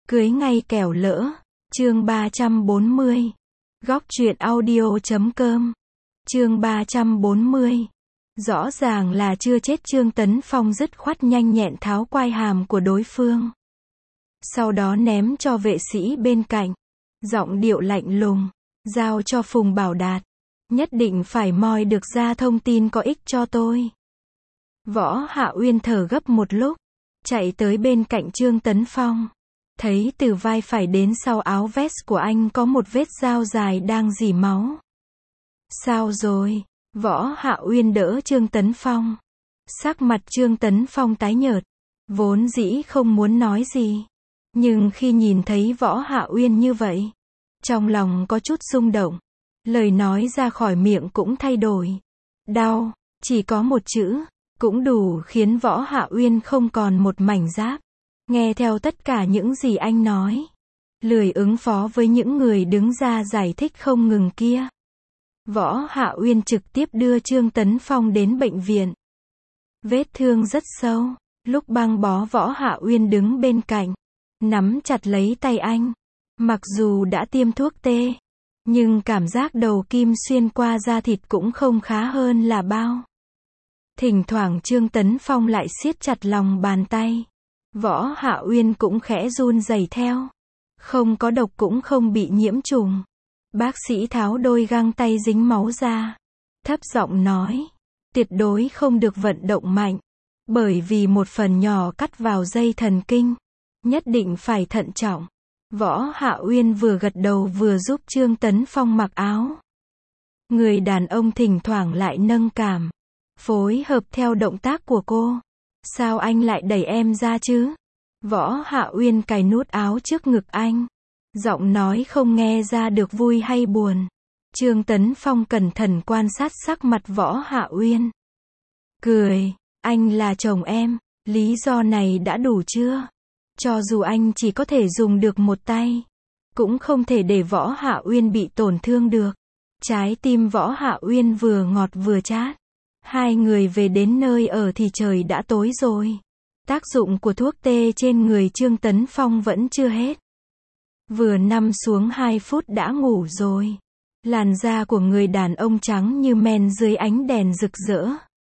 Cưới ngay kẻo lỡ. Chương 340. Góc truyện audio.com. Chương 340. Rõ ràng là chưa chết, Trương Tấn Phong dứt khoát nhanh nhẹn tháo quai hàm của đối phương. Sau đó ném cho vệ sĩ bên cạnh. Giọng điệu lạnh lùng. Giao cho Phùng Bảo Đạt. Nhất định phải moi được ra thông tin có ích cho tôi. Võ Hạ Uyên thở gấp một lúc. Chạy tới bên cạnh Trương Tấn Phong. Thấy từ vai phải đến sau áo vest của anh có một vết dao dài đang rỉ máu. Sao rồi? Võ Hạ Uyên đỡ Trương Tấn Phong. Sắc mặt Trương Tấn Phong tái nhợt. Vốn dĩ không muốn nói gì. Nhưng khi nhìn thấy Võ Hạ Uyên như vậy, trong lòng có chút rung động. Lời nói ra khỏi miệng cũng thay đổi. Đau, chỉ có một chữ, cũng đủ khiến Võ Hạ Uyên không còn một mảnh giáp. Nghe theo tất cả những gì anh nói. Lười ứng phó với những người đứng ra giải thích không ngừng kia. Võ Hạ Uyên trực tiếp đưa Trương Tấn Phong đến bệnh viện. Vết thương rất sâu. Lúc băng bó, Võ Hạ Uyên đứng bên cạnh, nắm chặt lấy tay anh. Mặc dù đã tiêm thuốc tê, nhưng cảm giác đầu kim xuyên qua da thịt cũng không khá hơn là bao. Thỉnh thoảng Trương Tấn Phong lại siết chặt lòng bàn tay. Võ Hạ Uyên cũng khẽ run rẩy theo. Không có độc cũng không bị nhiễm trùng. Bác sĩ tháo đôi găng tay dính máu ra. Thấp giọng nói. Tuyệt đối không được vận động mạnh. Bởi vì một phần nhỏ cắt vào dây thần kinh. Nhất định phải thận trọng. Võ Hạ Uyên vừa gật đầu vừa giúp Trương Tấn Phong mặc áo. Người đàn ông thỉnh thoảng lại nâng cằm, phối hợp theo động tác của cô. Sao anh lại đẩy em ra chứ? Võ Hạ Uyên cài nút áo trước ngực anh. Giọng nói không nghe ra được vui hay buồn. Trương Tấn Phong cẩn thận quan sát sắc mặt Võ Hạ Uyên. Cười, anh là chồng em, lý do này đã đủ chưa? Cho dù anh chỉ có thể dùng được một tay, cũng không thể để Võ Hạ Uyên bị tổn thương được. Trái tim Võ Hạ Uyên vừa ngọt vừa chát. Hai người về đến nơi ở thì trời đã tối rồi. Tác dụng của thuốc tê trên người Trương Tấn Phong vẫn chưa hết. Vừa nằm xuống 2 phút đã ngủ rồi. Làn da của người đàn ông trắng như men dưới ánh đèn rực rỡ.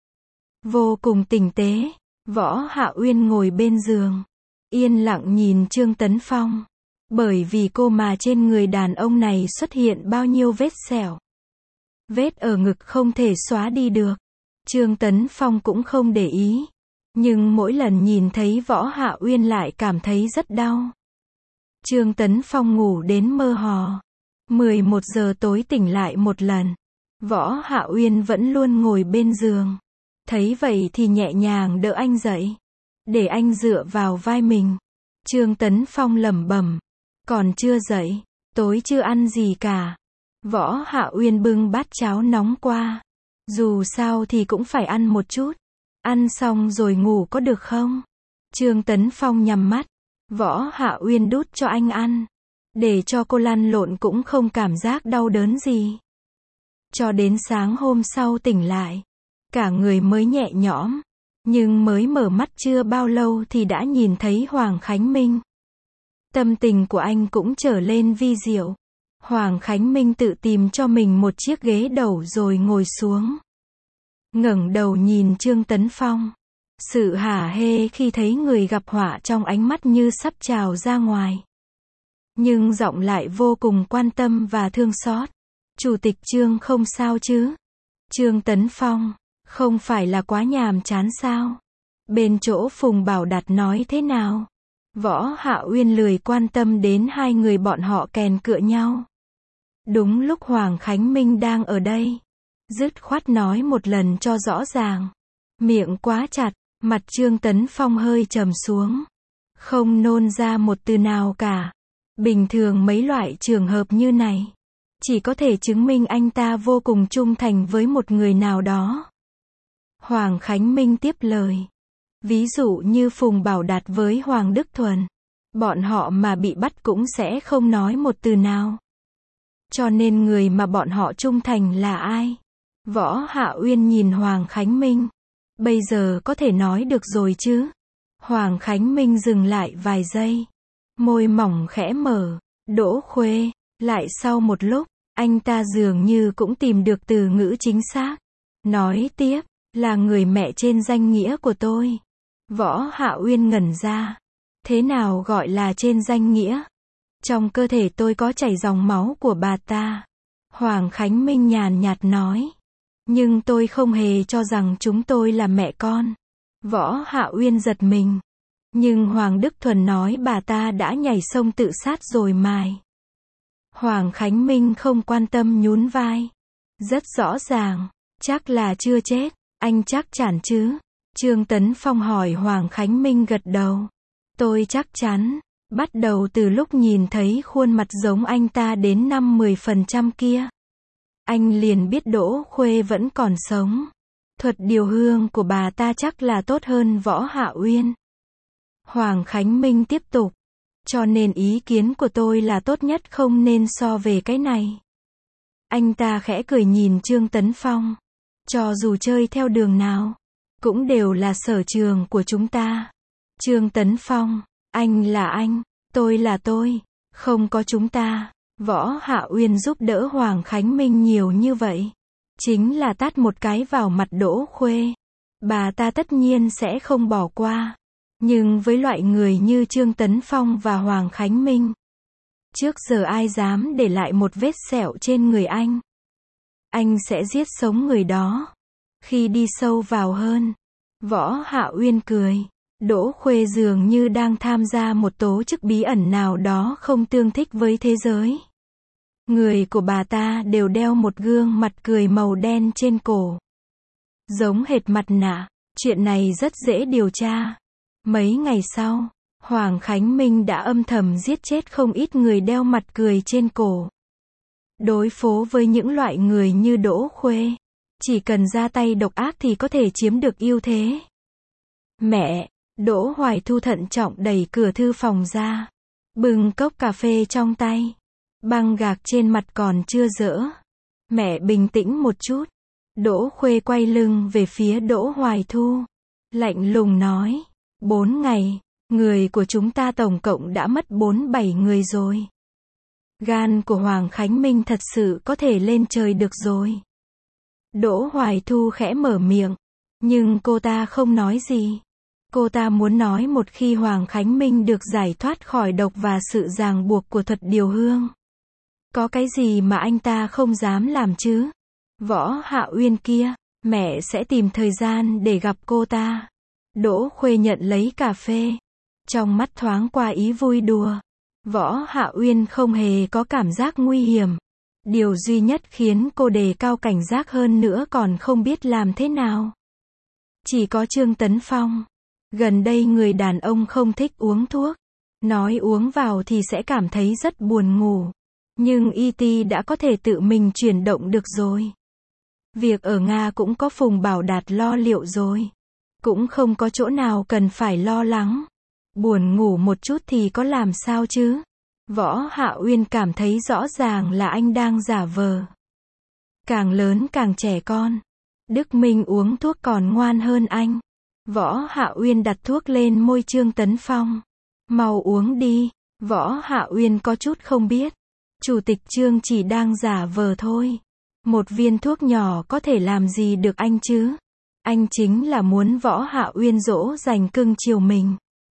Vô cùng tinh tế. Võ Hạ Uyên ngồi bên giường, yên lặng nhìn Trương Tấn Phong. Bởi vì cô mà trên người đàn ông này xuất hiện bao nhiêu vết sẹo. Vết ở ngực không thể xóa đi được. Trương Tấn Phong cũng không để ý. Nhưng mỗi lần nhìn thấy Võ Hạ Uyên lại cảm thấy rất đau. Trương Tấn Phong ngủ đến mơ hồ. 11 giờ tối tỉnh lại một lần. Võ Hạ Uyên vẫn luôn ngồi bên giường. Thấy vậy thì nhẹ nhàng đỡ anh dậy. Để anh dựa vào vai mình. Trương Tấn Phong lẩm bẩm. Còn chưa dậy, tối chưa ăn gì cả. Võ Hạ Uyên bưng bát cháo nóng qua. Dù sao thì cũng phải ăn một chút. Ăn xong rồi ngủ có được không? Trương Tấn Phong nhắm mắt. Võ Hạ Uyên đút cho anh ăn. Để cho cô lăn lộn cũng không cảm giác đau đớn gì. Cho đến sáng hôm sau tỉnh lại. Cả người mới nhẹ nhõm. Nhưng mới mở mắt chưa bao lâu thì đã nhìn thấy Hoàng Khánh Minh. Tâm tình của anh cũng trở lên vi diệu. Hoàng Khánh Minh tự tìm cho mình một chiếc ghế đầu rồi ngồi xuống. Ngẩng đầu nhìn Trương Tấn Phong. Sự hả hê khi thấy người gặp họa trong ánh mắt như sắp trào ra ngoài. Nhưng giọng lại vô cùng quan tâm và thương xót. Chủ tịch Trương không sao chứ? Trương Tấn Phong, không phải là quá nhàm chán sao? Bên chỗ Phùng Bảo Đạt nói thế nào? Võ Hạ Uyên lười quan tâm đến hai người bọn họ kèn cựa nhau. Đúng lúc Hoàng Khánh Minh đang ở đây. Dứt khoát nói một lần cho rõ ràng. Miệng quá chặt, mặt Trương Tấn Phong hơi trầm xuống. Không nôn ra một từ nào cả. Bình thường mấy loại trường hợp như này, chỉ có thể chứng minh anh ta vô cùng trung thành với một người nào đó. Hoàng Khánh Minh tiếp lời. Ví dụ như Phùng Bảo Đạt với Hoàng Đức Thuần. Bọn họ mà bị bắt cũng sẽ không nói một từ nào. Cho nên người mà bọn họ trung thành là ai? Võ Hạ Uyên nhìn Hoàng Khánh Minh. Bây giờ có thể nói được rồi chứ? Hoàng Khánh Minh dừng lại vài giây. Môi mỏng khẽ mở. Đỗ Khuê. Lại sau một lúc, anh ta dường như cũng tìm được từ ngữ chính xác. Nói tiếp, là người mẹ trên danh nghĩa của tôi. Võ Hạ Uyên ngẩn ra. Thế nào gọi là trên danh nghĩa? Trong cơ thể tôi có chảy dòng máu của bà ta. Hoàng Khánh Minh nhàn nhạt nói. Nhưng tôi không hề cho rằng chúng tôi là mẹ con. Võ Hạ Uyên giật mình. Nhưng Hoàng Đức Thuần nói bà ta đã nhảy sông tự sát rồi mài. Hoàng Khánh Minh không quan tâm nhún vai. Rất rõ ràng, chắc là chưa chết, anh chắc chắn chứ? Trương Tấn Phong hỏi. Hoàng Khánh Minh gật đầu. Tôi chắc chắn, bắt đầu từ lúc nhìn thấy khuôn mặt giống anh ta đến 5-10% kia. Anh liền biết Đỗ Khuê vẫn còn sống. Thuật điều hương của bà ta chắc là tốt hơn Võ Hạ Uyên. Hoàng Khánh Minh tiếp tục. Cho nên ý kiến của tôi là tốt nhất không nên so về cái này. Anh ta khẽ cười nhìn Trương Tấn Phong. Cho dù chơi theo đường nào, cũng đều là sở trường của chúng ta. Trương Tấn Phong, anh là anh, tôi là tôi, không có chúng ta. Võ Hạ Uyên giúp đỡ Hoàng Khánh Minh nhiều như vậy. Chính là tát một cái vào mặt Đỗ Khuê. Bà ta tất nhiên sẽ không bỏ qua. Nhưng với loại người như Trương Tấn Phong và Hoàng Khánh Minh, trước giờ ai dám để lại một vết sẹo trên người anh. Anh sẽ giết sống người đó. Khi đi sâu vào hơn, Võ Hạ Uyên cười. Đỗ Khuê dường như đang tham gia một tố chức bí ẩn nào đó không tương thích với thế giới. Người của bà ta đều đeo một gương mặt cười màu đen trên cổ. Giống hệt mặt nạ. Chuyện này rất dễ điều tra. Mấy ngày sau, Hoàng Khánh Minh đã âm thầm giết chết không ít người đeo mặt cười trên cổ. Đối phó với những loại người như Đỗ Khuê, chỉ cần ra tay độc ác thì có thể chiếm được ưu thế. Mẹ, Đỗ Hoài Thu thận trọng đẩy cửa thư phòng ra, bưng cốc cà phê trong tay. Băng gạc trên mặt còn chưa dỡ. Mẹ bình tĩnh một chút. Đỗ Khuê quay lưng về phía Đỗ Hoài Thu, lạnh lùng nói. 4 ngày, người của chúng ta tổng cộng đã mất 4-7 người rồi. Gan của Hoàng Khánh Minh thật sự có thể lên trời được rồi. Đỗ Hoài Thu khẽ mở miệng, nhưng cô ta không nói gì. Cô ta muốn nói một khi Hoàng Khánh Minh được giải thoát khỏi độc và sự ràng buộc của thuật điều hương. Có cái gì mà anh ta không dám làm chứ? Võ Hạ Uyên kia, mẹ sẽ tìm thời gian để gặp cô ta. Đỗ Khuê nhận lấy cà phê. Trong mắt thoáng qua ý vui đùa. Võ Hạ Uyên không hề có cảm giác nguy hiểm. Điều duy nhất khiến cô đề cao cảnh giác hơn nữa còn không biết làm thế nào. Chỉ có Trương Tấn Phong. Gần đây người đàn ông không thích uống thuốc. Nói uống vào thì sẽ cảm thấy rất buồn ngủ. Nhưng E.T. đã có thể tự mình chuyển động được rồi. Việc ở Nga cũng có Phùng Bảo Đạt lo liệu rồi. Cũng không có chỗ nào cần phải lo lắng. Buồn ngủ một chút thì có làm sao chứ? Võ Hạ Uyên cảm thấy rõ ràng là anh đang giả vờ. Càng lớn càng trẻ con. Đức Minh uống thuốc còn ngoan hơn anh. Võ Hạ Uyên đặt thuốc lên môi Trương Tấn Phong. Mau uống đi. Võ Hạ Uyên có chút không biết. Chủ tịch Trương chỉ đang giả vờ thôi. Một viên thuốc nhỏ có thể làm gì được anh chứ? Anh chính là muốn Võ Hạ Uyên dỗ dành cưng chiều mình.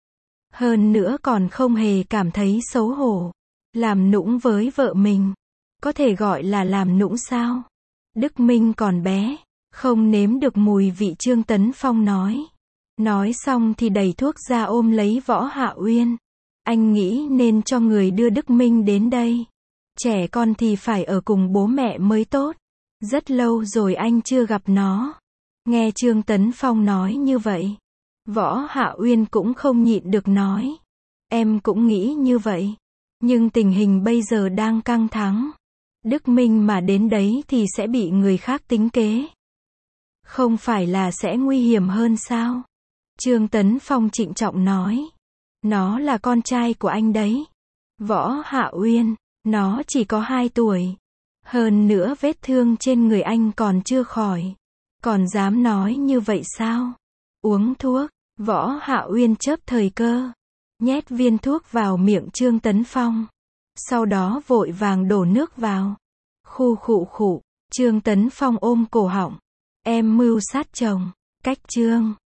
Hơn nữa còn không hề cảm thấy xấu hổ. Làm nũng với vợ mình. Có thể gọi là làm nũng sao? Đức Minh còn bé. Không nếm được mùi vị, Trương Tấn Phong nói. Nói xong thì đẩy thuốc ra ôm lấy Võ Hạ Uyên. Anh nghĩ nên cho người đưa Đức Minh đến đây. Trẻ con thì phải ở cùng bố mẹ mới tốt. Rất lâu rồi anh chưa gặp nó. Nghe Trương Tấn Phong nói như vậy, Võ Hạ Uyên cũng không nhịn được nói. Em cũng nghĩ như vậy. Nhưng tình hình bây giờ đang căng thẳng. Đức Minh mà đến đấy thì sẽ bị người khác tính kế. Không phải là sẽ nguy hiểm hơn sao? Trương Tấn Phong trịnh trọng nói. Nó là con trai của anh đấy. Võ Hạ Uyên, nó chỉ có 2 tuổi. Hơn nữa vết thương trên người anh còn chưa khỏi. Còn dám nói như vậy sao? Uống thuốc. Võ Hạ Uyên chớp thời cơ. Nhét viên thuốc vào miệng Trương Tấn Phong. Sau đó vội vàng đổ nước vào. Khu khụ khụ, Trương Tấn Phong ôm cổ họng. Em mưu sát chồng. Cách Trương